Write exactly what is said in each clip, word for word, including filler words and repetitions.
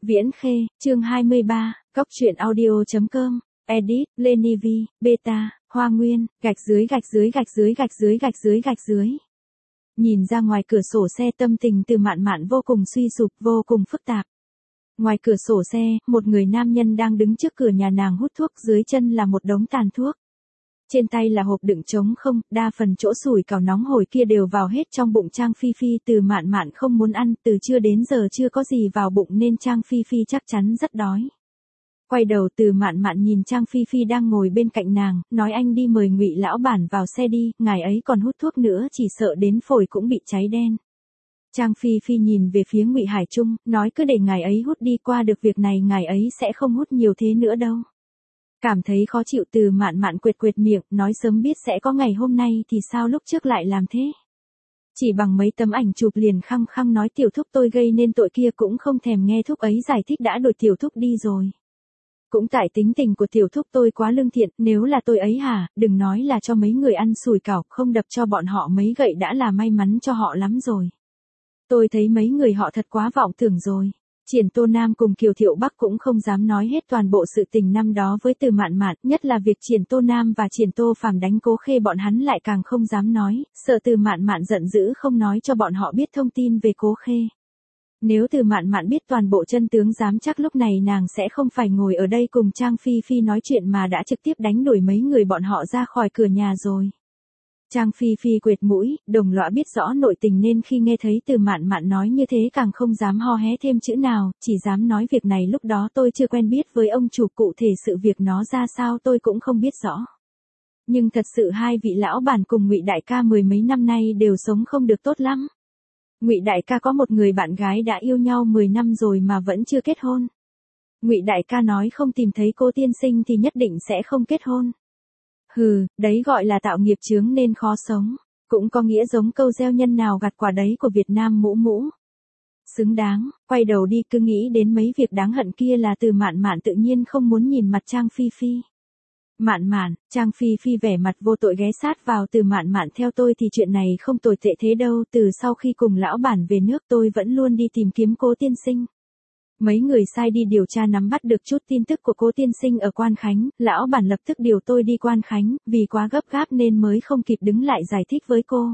Viễn Khê, chương hai mươi ba, Cóc truyện audio.com, edit, Lenny V, beta, Hoa Nguyên, gạch dưới gạch dưới gạch dưới gạch dưới gạch dưới gạch dưới. Nhìn ra ngoài cửa sổ xe, tâm tình Từ Mạn Mạn vô cùng suy sụp, vô cùng phức tạp. Ngoài cửa sổ xe, một người nam nhân đang đứng trước cửa nhà nàng hút thuốc, dưới chân là một đống tàn thuốc. Trên tay là hộp đựng trống không, đa phần chỗ sủi cảo nóng hổi kia đều vào hết trong bụng Trang Phi Phi. Từ Mạn Mạn không muốn ăn, từ trưa đến giờ chưa có gì vào bụng nên Trang Phi Phi chắc chắn rất đói. Quay đầu, Từ Mạn Mạn nhìn Trang Phi Phi đang ngồi bên cạnh nàng, nói anh đi mời Ngụy lão bản vào xe đi, ngài ấy còn hút thuốc nữa chỉ sợ đến phổi cũng bị cháy đen. Trang Phi Phi nhìn về phía Ngụy Hải Trung, nói cứ để ngài ấy hút đi, qua được việc này ngài ấy sẽ không hút nhiều thế nữa đâu. Cảm thấy khó chịu, Từ Mạn Mạn quệt quệt miệng, nói sớm biết sẽ có ngày hôm nay thì sao lúc trước lại làm thế. Chỉ bằng mấy tấm ảnh chụp liền khăng khăng nói tiểu thúc tôi gây nên tội kia, cũng không thèm nghe thúc ấy giải thích đã đuổi tiểu thúc đi rồi. Cũng tại tính tình của tiểu thúc tôi quá lương thiện, nếu là tôi ấy hả, đừng nói là cho mấy người ăn sủi cảo, không đập cho bọn họ mấy gậy đã là may mắn cho họ lắm rồi. Tôi thấy mấy người họ thật quá vọng tưởng rồi. Triển Tô Nam cùng Kiều Thiệu Bắc cũng không dám nói hết toàn bộ sự tình năm đó với Từ Mạn Mạn, nhất là việc Triển Tô Nam và Triển Tô Phàm đánh Cố Khê bọn hắn lại càng không dám nói, sợ Từ Mạn Mạn giận dữ không nói cho bọn họ biết thông tin về Cố Khê. Nếu Từ Mạn Mạn biết toàn bộ chân tướng, dám chắc lúc này nàng sẽ không phải ngồi ở đây cùng Trang Phi Phi nói chuyện mà đã trực tiếp đánh đuổi mấy người bọn họ ra khỏi cửa nhà rồi. Trang Phi Phi quệt mũi, đồng lõa biết rõ nội tình nên khi nghe thấy Từ Mạn Mạn nói như thế càng không dám ho hé thêm chữ nào, chỉ dám nói việc này lúc đó tôi chưa quen biết với ông chủ, cụ thể sự việc nó ra sao tôi cũng không biết rõ. Nhưng thật sự hai vị lão bản cùng Ngụy đại ca mười mấy năm nay đều sống không được tốt lắm. Ngụy đại ca có một người bạn gái đã yêu nhau mười năm rồi mà vẫn chưa kết hôn. Ngụy đại ca nói không tìm thấy cô tiên sinh thì nhất định sẽ không kết hôn. Hừ, đấy gọi là tạo nghiệp chướng nên khó sống, cũng có nghĩa giống câu gieo nhân nào gặt quả đấy của Việt Nam mũ mũ. Xứng đáng, quay đầu đi, cứ nghĩ đến mấy việc đáng hận kia là Từ Mạn Mạn tự nhiên không muốn nhìn mặt Trang Phi Phi. Mạn Mạn, Trang Phi Phi vẻ mặt vô tội ghé sát vào Từ Mạn Mạn, theo tôi thì chuyện này không tồi tệ thế đâu, từ sau khi cùng lão bản về nước tôi vẫn luôn đi tìm kiếm Cố tiên sinh. Mấy người sai đi điều tra nắm bắt được chút tin tức của Cố tiên sinh ở Quan Khánh, lão bản lập tức điều tôi đi Quan Khánh, vì quá gấp gáp nên mới không kịp đứng lại giải thích với cô.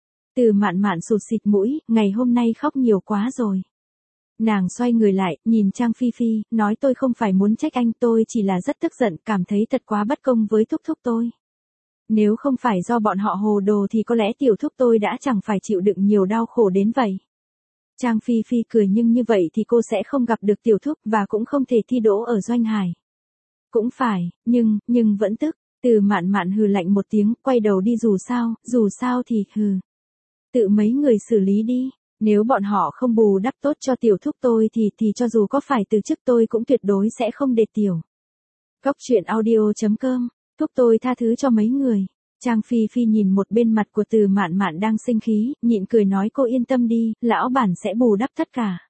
Từ Mạn Mạn sụt xịt mũi, ngày hôm nay khóc nhiều quá rồi. Nàng xoay người lại, nhìn Trang Phi Phi, nói tôi không phải muốn trách anh, tôi chỉ là rất tức giận, cảm thấy thật quá bất công với thúc thúc tôi. Nếu không phải do bọn họ hồ đồ thì có lẽ tiểu thúc tôi đã chẳng phải chịu đựng nhiều đau khổ đến vậy. Trang Phi Phi cười, nhưng như vậy thì cô sẽ không gặp được tiểu thúc và cũng không thể thi đỗ ở Doanh Hải. Cũng phải, nhưng, nhưng vẫn tức. Từ Mạn Mạn hừ lạnh một tiếng, quay đầu đi, dù sao, dù sao thì, hừ. Tự mấy người xử lý đi, nếu bọn họ không bù đắp tốt cho tiểu thúc tôi thì, thì cho dù có phải từ chức tôi cũng tuyệt đối sẽ không để tiểu. Cóc truyện audio.com, thúc tôi tha thứ cho mấy người. Trang Phi Phi nhìn một bên mặt của Từ Mạn Mạn đang sinh khí, nhịn cười nói cô yên tâm đi, lão bản sẽ bù đắp tất cả.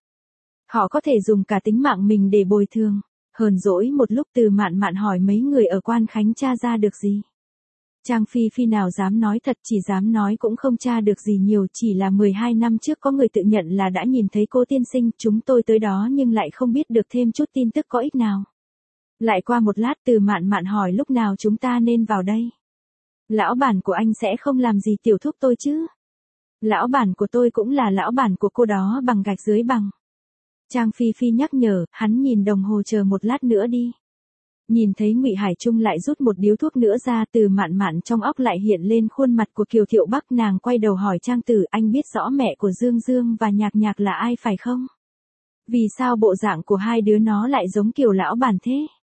Họ có thể dùng cả tính mạng mình để bồi thường. Hờn dỗi một lúc, Từ Mạn Mạn hỏi mấy người ở Quan Khánh tra ra được gì. Trang Phi Phi nào dám nói thật, chỉ dám nói cũng không tra được gì nhiều, chỉ là mười hai năm trước có người tự nhận là đã nhìn thấy Cố tiên sinh, chúng tôi tới đó nhưng lại không biết được thêm chút tin tức có ích nào. Lại qua một lát, Từ Mạn Mạn hỏi lúc nào chúng ta nên vào đây. Lão bản của anh sẽ không làm gì tiểu thúc tôi chứ? Lão bản của tôi cũng là lão bản của cô đó, bằng gạch dưới bằng. Trang Phi Phi nhắc nhở, hắn nhìn đồng hồ, chờ một lát nữa đi. Nhìn thấy Ngụy Hải Trung lại rút một điếu thuốc nữa ra, Từ Mạn Mạn trong óc lại hiện lên khuôn mặt của Kiều Thiệu Bắc, nàng quay đầu hỏi Trang Tử, anh biết rõ mẹ của Dương Dương và Nhạc Nhạc là ai phải không? Vì sao bộ dạng của hai đứa nó lại giống Kiều lão bản thế?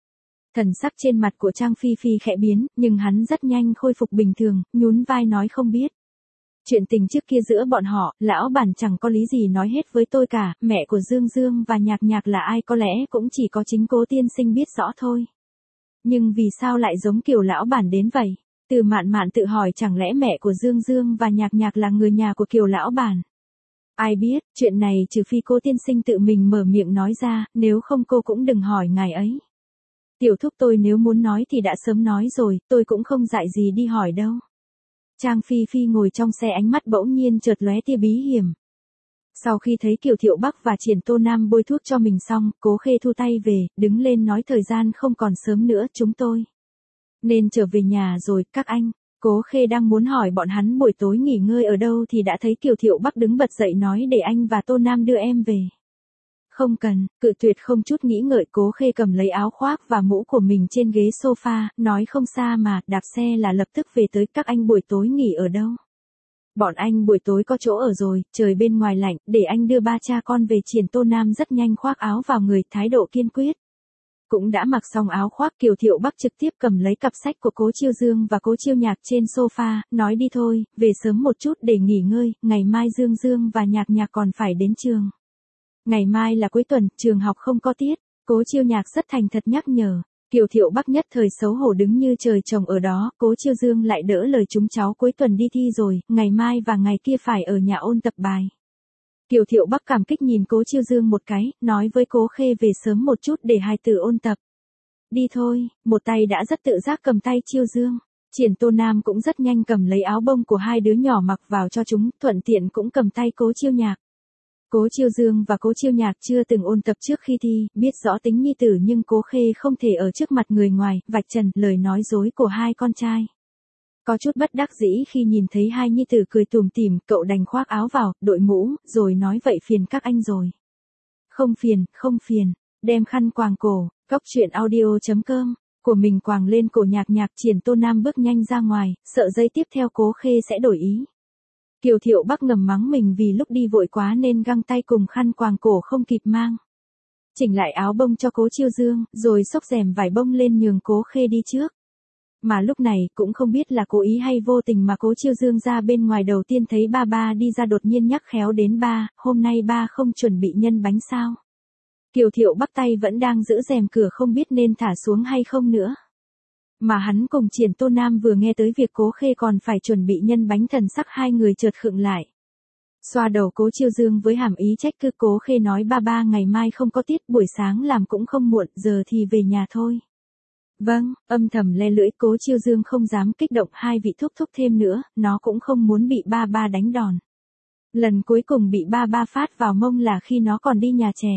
Thần sắc trên mặt của Trang Phi Phi khẽ biến, nhưng hắn rất nhanh khôi phục bình thường, nhún vai nói không biết. Chuyện tình trước kia giữa bọn họ, lão bản chẳng có lý gì nói hết với tôi cả, mẹ của Dương Dương và Nhạc Nhạc là ai có lẽ cũng chỉ có chính Cố tiên sinh biết rõ thôi. Nhưng vì sao lại giống Kiều lão bản đến vậy? Từ Mạn Mạn tự hỏi, chẳng lẽ mẹ của Dương Dương và Nhạc Nhạc là người nhà của Kiều lão bản? Ai biết, chuyện này trừ phi Cố tiên sinh tự mình mở miệng nói ra, nếu không cô cũng đừng hỏi ngài ấy. Tiểu thúc tôi nếu muốn nói thì đã sớm nói rồi, tôi cũng không dại gì đi hỏi đâu. Trang Phi Phi ngồi trong xe, ánh mắt bỗng nhiên chợt lóe tia bí hiểm. Sau khi thấy Kiều Thiệu Bắc và Triển Tô Nam bôi thuốc cho mình xong, Cố Khê thu tay về, đứng lên nói thời gian không còn sớm nữa, chúng tôi nên trở về nhà rồi, các anh. Cố Khê đang muốn hỏi bọn hắn buổi tối nghỉ ngơi ở đâu thì đã thấy Kiều Thiệu Bắc đứng bật dậy nói để anh và Tô Nam đưa em về. Không cần, cự tuyệt không chút nghĩ ngợi. Cố Khê cầm lấy áo khoác và mũ của mình trên ghế sofa, nói không xa mà, đạp xe là lập tức về tới. Các anh buổi tối nghỉ ở đâu? Bọn anh buổi tối có chỗ ở rồi, trời bên ngoài lạnh, để anh đưa ba cha con về. Triển Tô Nam rất nhanh khoác áo vào người, thái độ kiên quyết. Cũng đã mặc xong áo khoác, Kiều Thiệu Bắc trực tiếp cầm lấy cặp sách của Cố Chiêu Dương và Cố Chiêu Nhạc trên sofa, nói đi thôi, về sớm một chút để nghỉ ngơi, ngày mai Dương Dương và Nhạc Nhạc còn phải đến trường. Ngày mai là cuối tuần, trường học không có tiết. Cố Chiêu Nhạc rất thành thật nhắc nhở. Kiều Thiệu Bắc nhất thời xấu hổ đứng như trời trồng ở đó. Cố Chiêu Dương lại đỡ lời chúng cháu cuối tuần đi thi rồi, ngày mai và ngày kia phải ở nhà ôn tập bài. Kiều Thiệu Bắc cảm kích nhìn Cố Chiêu Dương một cái, nói với Cố Khê về sớm một chút để hài tử ôn tập. Đi thôi, một tay đã rất tự giác cầm tay Chiêu Dương. Triển Tô Nam cũng rất nhanh cầm lấy áo bông của hai đứa nhỏ mặc vào cho chúng, thuận tiện cũng cầm tay Cố Chiêu Nhạc. Cố Chiêu Dương và Cố Chiêu Nhạc chưa từng ôn tập trước khi thi, biết rõ tính nhi tử nhưng Cố Khê không thể ở trước mặt người ngoài, vạch trần lời nói dối của hai con trai. Có chút bất đắc dĩ khi nhìn thấy hai nhi tử cười tủm tỉm, cậu đành khoác áo vào, đội mũ, rồi nói vậy phiền các anh rồi. Không phiền, không phiền, đem khăn quàng cổ, cóc truyện audio chấm com, của mình quàng lên cổ Nhạc Nhạc. Triển Tô Nam bước nhanh ra ngoài, sợ giây tiếp theo Cố Khê sẽ đổi ý. Kiều Thiệu Bắc ngầm mắng mình vì lúc đi vội quá nên găng tay cùng khăn quàng cổ không kịp mang. Chỉnh lại áo bông cho Cố Chiêu Dương, rồi xốc rèm vải bông lên nhường Cố Khê đi trước. Mà lúc này cũng không biết là cố ý hay vô tình mà Cố Chiêu Dương ra bên ngoài đầu tiên thấy ba ba đi ra đột nhiên nhắc khéo đến ba, hôm nay ba không chuẩn bị nhân bánh sao. Kiều Thiệu Bắc tay vẫn đang giữ rèm cửa không biết nên thả xuống hay không nữa. Mà hắn cùng Triển Tô Nam vừa nghe tới việc Cố Khê còn phải chuẩn bị nhân bánh, thần sắc hai người chợt khựng lại. Xoa đầu Cố Chiêu Dương với hàm ý trách cứ. Cố Khê nói ba ba ngày mai không có tiết, buổi sáng làm cũng không muộn, giờ thì về nhà thôi. Vâng, âm thầm le lưỡi. Cố Chiêu Dương không dám kích động hai vị thúc thúc thêm nữa, nó cũng không muốn bị ba ba đánh đòn. Lần cuối cùng bị ba ba phát vào mông là khi nó còn đi nhà trẻ.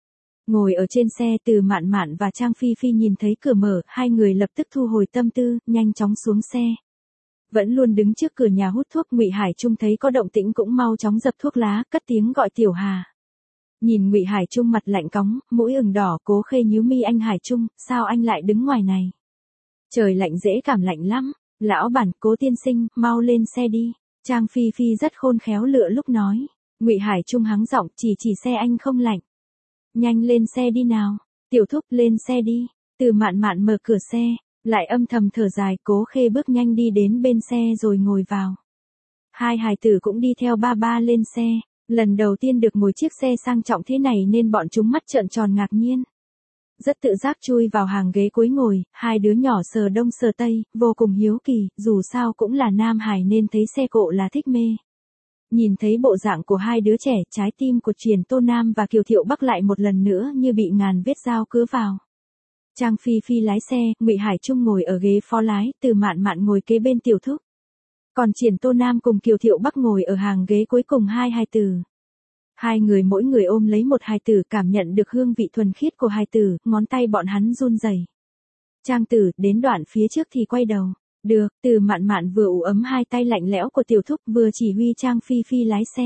Ngồi ở trên xe, Từ Mạn Mạn và Trang Phi Phi nhìn thấy cửa mở, hai người lập tức thu hồi tâm tư, nhanh chóng xuống xe. Vẫn luôn đứng trước cửa nhà hút thuốc, Ngụy Hải Trung thấy có động tĩnh cũng mau chóng dập thuốc lá, cất tiếng gọi Tiểu Hà. Nhìn Ngụy Hải Trung mặt lạnh cóng, mũi ửng đỏ, Cố Khê nhíu mi. Anh Hải Trung, sao anh lại đứng ngoài này? Trời lạnh dễ cảm lạnh lắm. Lão bản, Cố tiên sinh, mau lên xe đi. Trang Phi Phi rất khôn khéo lựa lúc nói. Ngụy Hải Trung hắng giọng, chỉ chỉ xe anh không lạnh. Nhanh lên xe đi nào. Tiểu thúc, lên xe đi. Từ Mạn Mạn mở cửa xe, lại âm thầm thở dài. Cố Khê bước nhanh đi đến bên xe rồi ngồi vào. Hai hài tử cũng đi theo ba ba lên xe. Lần đầu tiên được ngồi chiếc xe sang trọng thế này nên bọn chúng mắt trợn tròn ngạc nhiên. Rất tự giác chui vào hàng ghế cuối ngồi, hai đứa nhỏ sờ đông sờ tây, vô cùng hiếu kỳ, dù sao cũng là nam hài nên thấy xe cộ là thích mê. Nhìn thấy bộ dạng của hai đứa trẻ, trái tim của Triển Tô Nam và Kiều Thiệu Bắc lại một lần nữa như bị ngàn vết dao cứa vào. Trang Phi Phi lái xe, Ngụy Hải Trung ngồi ở ghế phó lái, Từ Mạn Mạn ngồi kế bên Tiểu thúc. Còn Triển Tô Nam cùng Kiều Thiệu Bắc ngồi ở hàng ghế cuối cùng hai hài tử. Hai người mỗi người ôm lấy một hài tử, cảm nhận được hương vị thuần khiết của hài tử, ngón tay bọn hắn run rẩy. Trang tử, đến đoạn phía trước thì quay đầu. Được, Từ Mạn Mạn vừa ủ ấm hai tay lạnh lẽo của Tiểu thúc vừa chỉ huy Trang Phi Phi lái xe.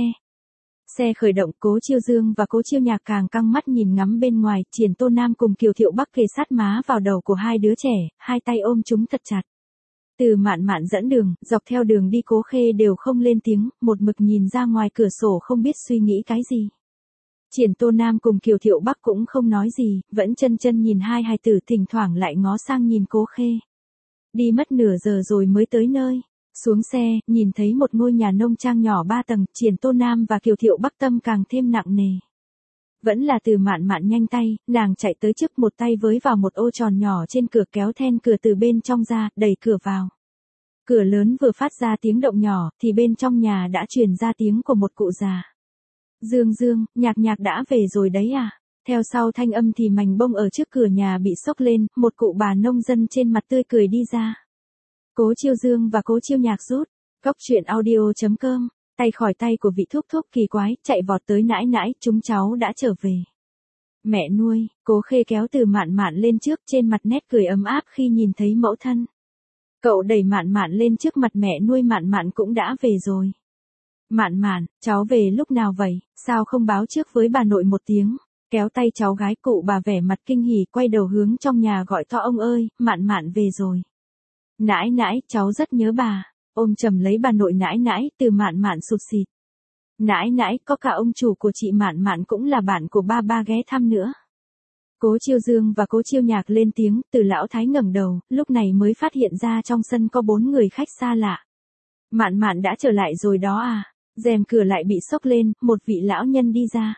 Xe khởi động, Cố Chiêu Dương và Cố Chiêu Nhạc càng căng mắt nhìn ngắm bên ngoài, Triển Tô Nam cùng Kiều Thiệu Bắc kề sát má vào đầu của hai đứa trẻ, hai tay ôm chúng thật chặt. Từ Mạn Mạn dẫn đường, dọc theo đường đi Cố Khê đều không lên tiếng, một mực nhìn ra ngoài cửa sổ không biết suy nghĩ cái gì. Triển Tô Nam cùng Kiều Thiệu Bắc cũng không nói gì, vẫn chân chân nhìn hai hài tử, thỉnh thoảng lại ngó sang nhìn Cố Khê. Đi mất nửa giờ rồi mới tới nơi. Xuống xe, nhìn thấy một ngôi nhà nông trang nhỏ ba tầng, Triển Tô Nam và Kiều Thiệu Bắc tâm càng thêm nặng nề. Vẫn là Từ Mạn Mạn nhanh tay, nàng chạy tới trước, một tay với vào một ô tròn nhỏ trên cửa, kéo then cửa từ bên trong ra, đẩy cửa vào. Cửa lớn vừa phát ra tiếng động nhỏ, thì bên trong nhà đã truyền ra tiếng của một cụ già. Dương Dương, Nhạc Nhạc đã về rồi đấy à? Theo sau thanh âm thì mảnh bông ở trước cửa nhà bị xốc lên, một cụ bà nông dân trên mặt tươi cười đi ra. Cố Chiêu Dương và Cố Chiêu Nhạc rút. Cóc truyện audio chấm com Tay khỏi tay của vị thúc thúc kỳ quái, chạy vọt tới nãi nãi, chúng cháu đã trở về. Mẹ nuôi, Cố Khê kéo Từ Mạn Mạn lên trước, trên mặt nét cười ấm áp khi nhìn thấy mẫu thân. Cậu đẩy Mạn Mạn lên trước mặt mẹ nuôi, Mạn Mạn cũng đã về rồi. Mạn Mạn, cháu về lúc nào vậy, sao không báo trước với bà nội một tiếng? Kéo tay cháu gái cụ bà vẻ mặt kinh hỉ, quay đầu hướng trong nhà gọi to, ông ơi, Mạn Mạn về rồi. Nãi nãi, cháu rất nhớ bà. Ôm chầm lấy bà nội nãi nãi, Từ Mạn Mạn sụt sịt. Nãi nãi, có cả ông chủ của chị Mạn Mạn cũng là bạn của ba ba ghé thăm nữa. Cố Chiêu Dương và Cố Chiêu Nhạc lên tiếng, Từ lão thái ngẩng đầu, lúc này mới phát hiện ra trong sân có bốn người khách xa lạ. Mạn Mạn đã trở lại rồi đó à? Rèm cửa lại bị xốc lên, một vị lão nhân đi ra.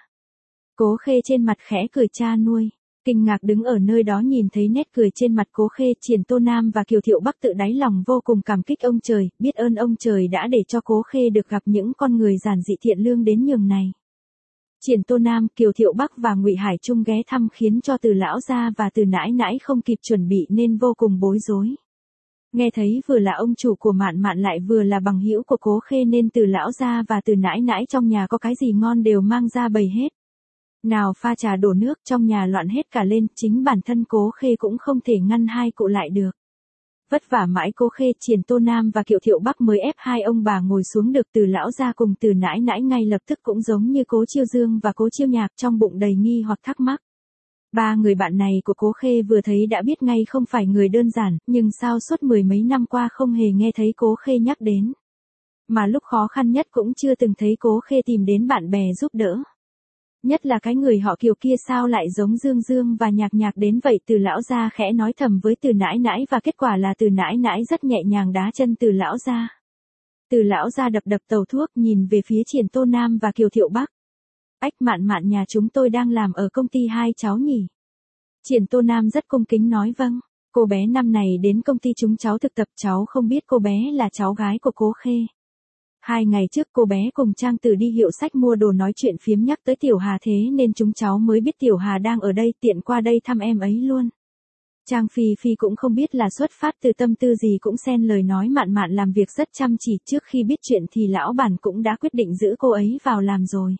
Cố Khê trên mặt khẽ cười, cha nuôi. Kinh ngạc đứng ở nơi đó nhìn thấy nét cười trên mặt Cố Khê, Triển Tô Nam và Kiều Thiệu Bắc tự đáy lòng vô cùng cảm kích ông trời, biết ơn ông trời đã để cho Cố Khê được gặp những con người giản dị thiện lương đến nhường này. Triển Tô Nam, Kiều Thiệu Bắc và Ngụy Hải Trung ghé thăm khiến cho Từ lão gia và Từ nãi nãi không kịp chuẩn bị nên vô cùng bối rối. Nghe thấy vừa là ông chủ của Mạn Mạn lại vừa là bằng hữu của Cố Khê nên Từ lão gia và Từ nãi nãi trong nhà có cái gì ngon đều mang ra bày hết. Nào pha trà đổ nước, trong nhà loạn hết cả lên, chính bản thân Cố Khê cũng không thể ngăn hai cụ lại được. Vất vả mãi Cố Khê, Triển Tô Nam và Kiều Thiệu Bắc mới ép hai ông bà ngồi xuống được. Từ lão gia cùng Từ nãi nãi ngay lập tức cũng giống như Cố Chiêu Dương và Cố Chiêu Nhạc, trong bụng đầy nghi hoặc thắc mắc. Ba người bạn này của Cố Khê vừa thấy đã biết ngay không phải người đơn giản, nhưng sao suốt mười mấy năm qua không hề nghe thấy Cố Khê nhắc đến. Mà lúc khó khăn nhất cũng chưa từng thấy Cố Khê tìm đến bạn bè giúp đỡ. Nhất là cái người họ Kiều kia sao lại giống Dương Dương và Nhạc Nhạc đến vậy. Từ lão gia khẽ nói thầm với Từ nãi nãi và kết quả là Từ nãi nãi rất nhẹ nhàng đá chân Từ lão gia. Từ lão gia đập đập tàu thuốc nhìn về phía Triển Tô Nam và Kiều Thiệu Bắc. Ách, Mạn Mạn nhà chúng tôi đang làm ở công ty hai cháu nhỉ? Triển Tô Nam rất cung kính nói vâng. Cô bé năm này đến công ty chúng cháu thực tập, cháu không biết cô bé là cháu gái của Cố Khê. Hai ngày trước cô bé cùng Trang Tử đi hiệu sách mua đồ nói chuyện phiếm nhắc tới Tiểu Hà thế nên chúng cháu mới biết Tiểu Hà đang ở đây, tiện qua đây thăm em ấy luôn. Trang Phi Phi cũng không biết là xuất phát từ tâm tư gì cũng xen lời nói Mạn Mạn làm việc rất chăm chỉ, trước khi biết chuyện thì lão bản cũng đã quyết định giữ cô ấy vào làm rồi.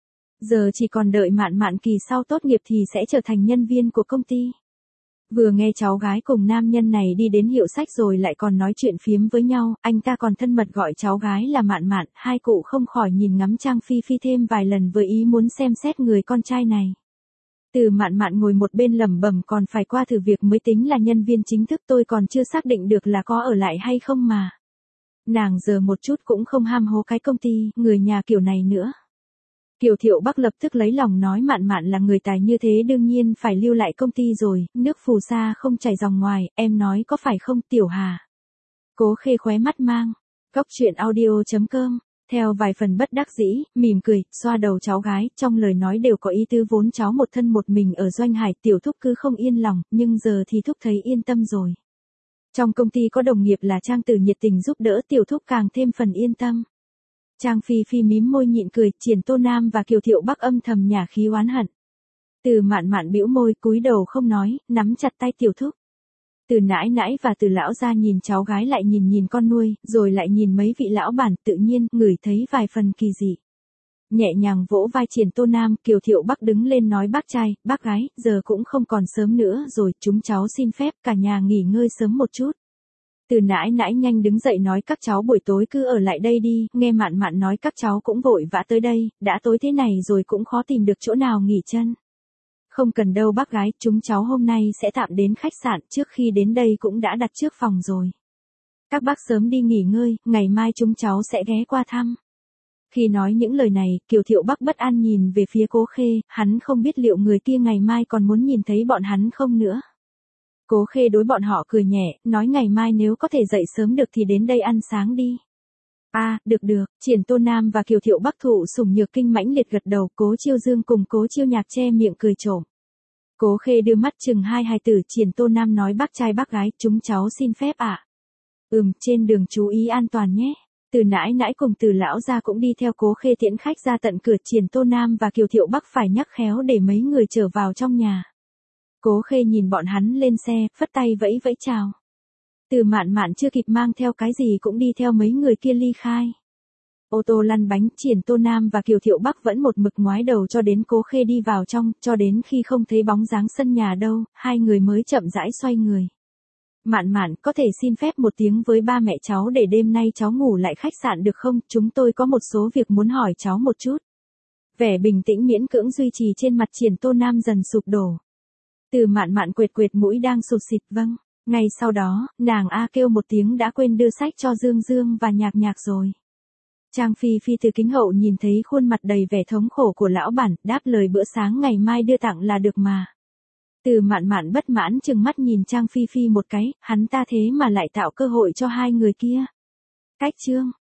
Giờ chỉ còn đợi Mạn Mạn kỳ sau tốt nghiệp thì sẽ trở thành nhân viên của công ty. Vừa nghe cháu gái cùng nam nhân này đi đến hiệu sách rồi lại còn nói chuyện phiếm với nhau, anh ta còn thân mật gọi cháu gái là Mạn Mạn, hai cụ không khỏi nhìn ngắm Trang Phi Phi thêm vài lần với ý muốn xem xét người con trai này. Từ Mạn Mạn ngồi một bên lẩm bẩm, còn phải qua thử việc mới tính là nhân viên chính thức, tôi còn chưa xác định được là có ở lại hay không mà. Nàng giờ một chút cũng không ham hố cái công ty, người nhà kiểu này nữa. Kiều Thiệu Bắc lập tức lấy lòng nói Mạn Mạn là người tài như thế đương nhiên phải lưu lại công ty rồi, nước phù sa không chảy dòng ngoài, em nói có phải không Tiểu Hà? Cố Khê khóe mắt mang. Góc truyện audio chấm com, theo vài phần bất đắc dĩ, mỉm cười, xoa đầu cháu gái, trong lời nói đều có ý tứ vốn cháu một thân một mình ở Doanh Hải, Tiểu Thúc cứ không yên lòng, nhưng giờ thì Thúc thấy yên tâm rồi. Trong công ty có đồng nghiệp là Trang Tử nhiệt tình giúp đỡ, Tiểu Thúc càng thêm phần yên tâm. Trang Phi Phi mím môi nhịn cười, Triển Tô Nam và Kiều Thiệu Bắc âm thầm nhả khí oán hận. Từ Mạn Mạn bĩu môi, cúi đầu không nói, nắm chặt tay Tiểu Thúc. Từ nãi nãi và Từ lão gia nhìn cháu gái lại nhìn nhìn con nuôi, rồi lại nhìn mấy vị lão bản, tự nhiên ngửi thấy vài phần kỳ dị. Nhẹ nhàng vỗ vai Triển Tô Nam, Kiều Thiệu Bắc đứng lên nói bác trai, bác gái, giờ cũng không còn sớm nữa rồi, chúng cháu xin phép cả nhà nghỉ ngơi sớm một chút. Từ nãi nãi nhanh đứng dậy nói các cháu buổi tối cứ ở lại đây đi, nghe Mạn Mạn nói các cháu cũng vội vã tới đây, đã tối thế này rồi cũng khó tìm được chỗ nào nghỉ chân. Không cần đâu bác gái, chúng cháu hôm nay sẽ tạm đến khách sạn, trước khi đến đây cũng đã đặt trước phòng rồi. Các bác sớm đi nghỉ ngơi, ngày mai chúng cháu sẽ ghé qua thăm. Khi nói những lời này, Kiều Thiệu Bắc bất an nhìn về phía Cố Khê, hắn không biết liệu người kia ngày mai còn muốn nhìn thấy bọn hắn không nữa. Cố Khê đối bọn họ cười nhẹ, nói ngày mai nếu có thể dậy sớm được thì đến đây ăn sáng đi. À, được được, Triển Tô Nam và Kiều Thiệu Bắc thụ sủng nhược kinh mãnh liệt gật đầu, Cố Chiêu Dương cùng Cố Chiêu Nhạc che miệng cười trộm. Cố Khê đưa mắt chừng hai hài tử, Triển Tô Nam nói bác trai bác gái, chúng cháu xin phép ạ. À? Ừm, trên đường chú ý an toàn nhé. Từ nãi nãi cùng Từ lão gia cũng đi theo Cố Khê tiễn khách ra tận cửa, Triển Tô Nam và Kiều Thiệu Bắc phải nhắc khéo để mấy người trở vào trong nhà. Cố Khê nhìn bọn hắn lên xe, phất tay vẫy vẫy chào. Từ Mạn Mạn chưa kịp mang theo cái gì cũng đi theo mấy người kia ly khai. Ô tô lăn bánh, Triển Tô Nam và Kiều Thiệu Bắc vẫn một mực ngoái đầu cho đến Cố Khê đi vào trong, cho đến khi không thấy bóng dáng sân nhà đâu, hai người mới chậm rãi xoay người. Mạn Mạn, có thể xin phép một tiếng với ba mẹ cháu để đêm nay cháu ngủ lại khách sạn được không? Chúng tôi có một số việc muốn hỏi cháu một chút. Vẻ bình tĩnh miễn cưỡng duy trì trên mặt Triển Tô Nam dần sụp đổ. Từ Mạn Mạn quệt quệt mũi đang sụt xịt vâng. Ngay sau đó, nàng A kêu một tiếng đã quên đưa sách cho Dương Dương và Nhạc Nhạc rồi. Trang Phi Phi từ kính hậu nhìn thấy khuôn mặt đầy vẻ thống khổ của lão bản, đáp lời bữa sáng ngày mai đưa tặng là được mà. Từ Mạn Mạn bất mãn trừng mắt nhìn Trang Phi Phi một cái, hắn ta thế mà lại tạo cơ hội cho hai người kia. Cách chương